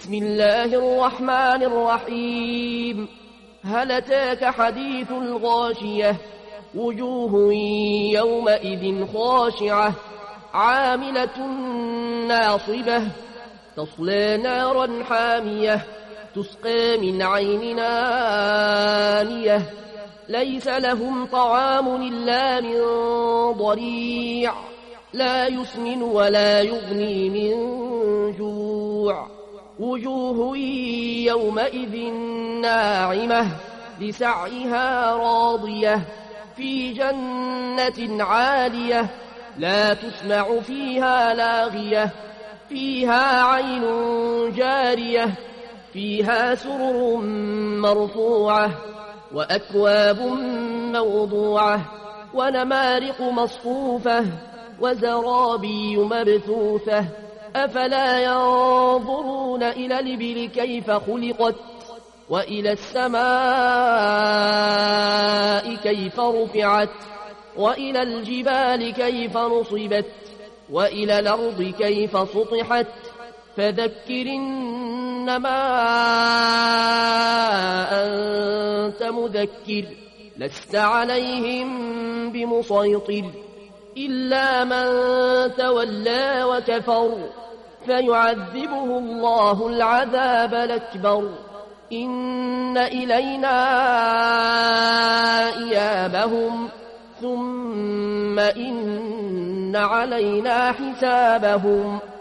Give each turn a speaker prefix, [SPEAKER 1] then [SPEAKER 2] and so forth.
[SPEAKER 1] بسم الله الرحمن الرحيم. هل أتاك حديث الغاشية؟ وجوه يومئذ خاشعة عاملة ناصبة تصلى نارا حامية تسقى من عين آنية ليس لهم طعام إلا من ضريع لا يسمن ولا يغني من جوع. وجوه يومئذ ناعمة لسعيها راضية في جنة عالية لا تسمع فيها لاغية فيها عين جارية فيها سرر مرفوعة وأكواب موضوعة ونمارق مصفوفة وزرابي مبثوثة. أفلا ينظرون إلى الإبل كيف خلقت وإلى السماء كيف رفعت وإلى الجبال كيف نصبت وإلى الأرض كيف سطحت. فذكر إنما أنت مذكر لست عليهم بمسيطر إلا من تولى وكفر فيعذبه الله العذاب الأكبر. إن إلينا إيابهم ثم إن علينا حسابهم.